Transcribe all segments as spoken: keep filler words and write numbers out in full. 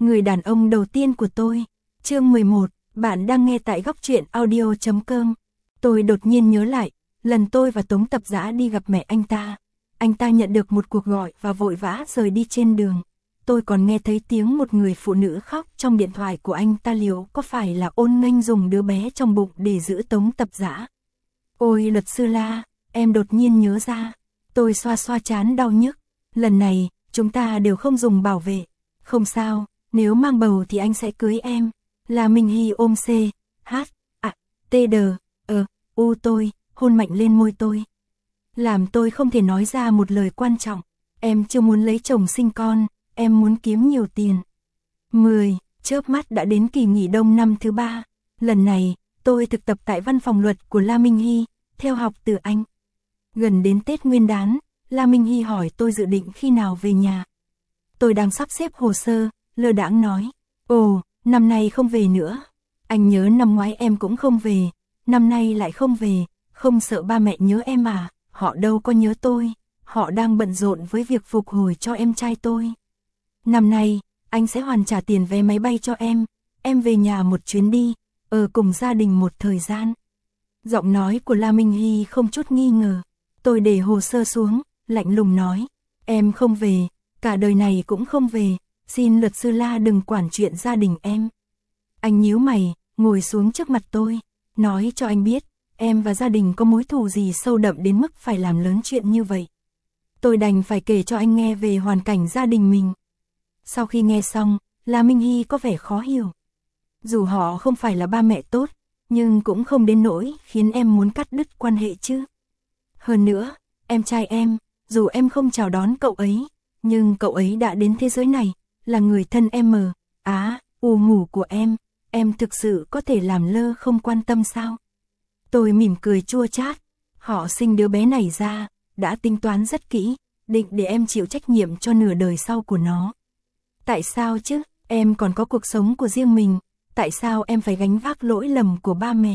người đàn ông đầu tiên của tôi. Chương mười một, bạn đang nghe tại góc truyện audio chấm com. Tôi đột nhiên nhớ lại, lần tôi và Tống Tập Dã đi gặp mẹ anh ta. Anh ta nhận được một cuộc gọi và vội vã rời đi trên đường. Tôi còn nghe thấy tiếng một người phụ nữ khóc trong điện thoại của anh ta, liệu có phải là Ôn Nghênh dùng đứa bé trong bụng để giữ Tống Tập Dã? Ôi luật sư La, em đột nhiên nhớ ra. Tôi xoa xoa trán đau nhức. Lần này, chúng ta đều không dùng bảo vệ. Không sao, nếu mang bầu thì anh sẽ cưới em. Là Minh Hy ôm C, H, A, T, D, ờ, U tôi, hôn mạnh lên môi tôi. Làm tôi không thể nói ra một lời quan trọng. Em chưa muốn lấy chồng sinh con, em muốn kiếm nhiều tiền. mười. Chớp mắt đã đến kỳ nghỉ đông năm thứ ba. Lần này, tôi thực tập tại văn phòng luật của La Minh Hy, theo học từ anh. Gần đến Tết Nguyên đán, La Minh Hy hỏi tôi dự định khi nào về nhà. Tôi đang sắp xếp hồ sơ, lơ đãng nói. Ồ, năm nay không về nữa. Anh nhớ năm ngoái em cũng không về, năm nay lại không về, không sợ ba mẹ nhớ em à? Họ đâu có nhớ tôi, họ đang bận rộn với việc phục hồi cho em trai tôi. Năm nay, anh sẽ hoàn trả tiền vé máy bay cho em, em về nhà một chuyến đi, ở cùng gia đình một thời gian. Giọng nói của La Minh Hy không chút nghi ngờ. Tôi để hồ sơ xuống, lạnh lùng nói, em không về, cả đời này cũng không về, xin luật sư La đừng quản chuyện gia đình em. Anh nhíu mày, ngồi xuống trước mặt tôi, nói cho anh biết, em và gia đình có mối thù gì sâu đậm đến mức phải làm lớn chuyện như vậy. Tôi đành phải kể cho anh nghe về hoàn cảnh gia đình mình. Sau khi nghe xong, La Minh Hy có vẻ khó hiểu. Dù họ không phải là ba mẹ tốt, nhưng cũng không đến nỗi khiến em muốn cắt đứt quan hệ chứ. Hơn nữa, em trai em, dù em không chào đón cậu ấy, nhưng cậu ấy đã đến thế giới này, là người thân em mờ, á, u ngủ của em, em thực sự có thể làm lơ không quan tâm sao? Tôi mỉm cười chua chát, họ sinh đứa bé này ra, đã tính toán rất kỹ, định để em chịu trách nhiệm cho nửa đời sau của nó. Tại sao chứ, em còn có cuộc sống của riêng mình, tại sao em phải gánh vác lỗi lầm của ba mẹ?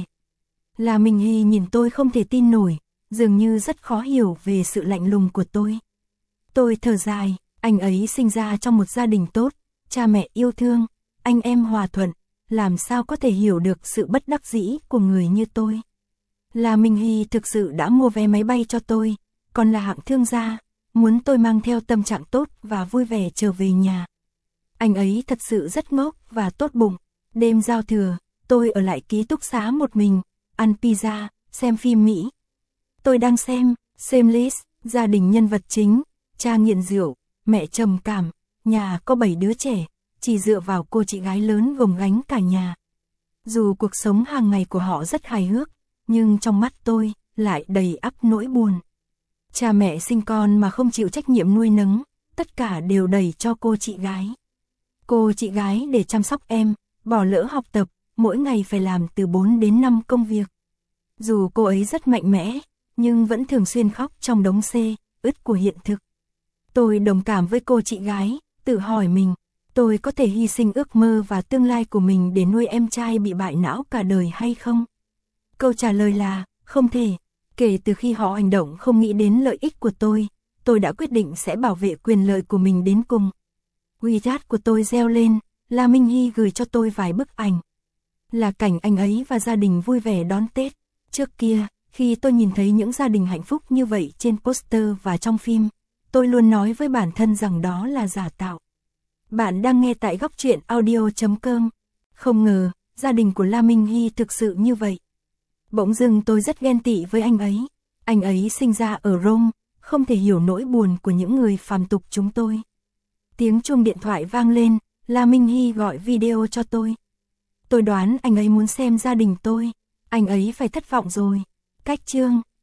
La Minh Hy nhìn tôi không thể tin nổi, dường như rất khó hiểu về sự lạnh lùng của tôi. Tôi thở dài, anh ấy sinh ra trong một gia đình tốt, cha mẹ yêu thương, anh em hòa thuận, làm sao có thể hiểu được sự bất đắc dĩ của người như tôi. La Minh Hy thực sự đã mua vé máy bay cho tôi, còn là hạng thương gia, muốn tôi mang theo tâm trạng tốt và vui vẻ trở về nhà. Anh ấy thật sự rất ngốc và tốt bụng. Đêm giao thừa, tôi ở lại ký túc xá một mình, ăn pizza, xem phim Mỹ. Tôi đang xem Shameless, gia đình nhân vật chính, cha nghiện rượu, mẹ trầm cảm, nhà có bảy đứa trẻ, chỉ dựa vào cô chị gái lớn gồng gánh cả nhà. Dù cuộc sống hàng ngày của họ rất hài hước, nhưng trong mắt tôi lại đầy ắp nỗi buồn. Cha mẹ sinh con mà không chịu trách nhiệm nuôi nấng, tất cả đều đẩy cho cô chị gái. Cô chị gái để chăm sóc em, bỏ lỡ học tập, mỗi ngày phải làm từ bốn đến năm công việc. Dù cô ấy rất mạnh mẽ, nhưng vẫn thường xuyên khóc trong đống xê, ướt của hiện thực. Tôi đồng cảm với cô chị gái, tự hỏi mình, tôi có thể hy sinh ước mơ và tương lai của mình để nuôi em trai bị bại não cả đời hay không? Câu trả lời là, không thể. Kể từ khi họ hành động không nghĩ đến lợi ích của tôi, tôi đã quyết định sẽ bảo vệ quyền lợi của mình đến cùng. WeChat của tôi reo lên, La Minh Hy gửi cho tôi vài bức ảnh. Là cảnh anh ấy và gia đình vui vẻ đón Tết. Trước kia, khi tôi nhìn thấy những gia đình hạnh phúc như vậy trên poster và trong phim, tôi luôn nói với bản thân rằng đó là giả tạo. Bạn đang nghe tại góc truyện audio chấm com. Không ngờ, gia đình của La Minh Hy thực sự như vậy. Bỗng dưng tôi rất ghen tị với anh ấy. Anh ấy sinh ra ở Rome, không thể hiểu nỗi buồn của những người phàm tục chúng tôi. Tiếng chuông điện thoại vang lên, La Minh Hy gọi video cho tôi. Tôi đoán anh ấy muốn xem gia đình tôi, anh ấy phải thất vọng rồi. Cách chương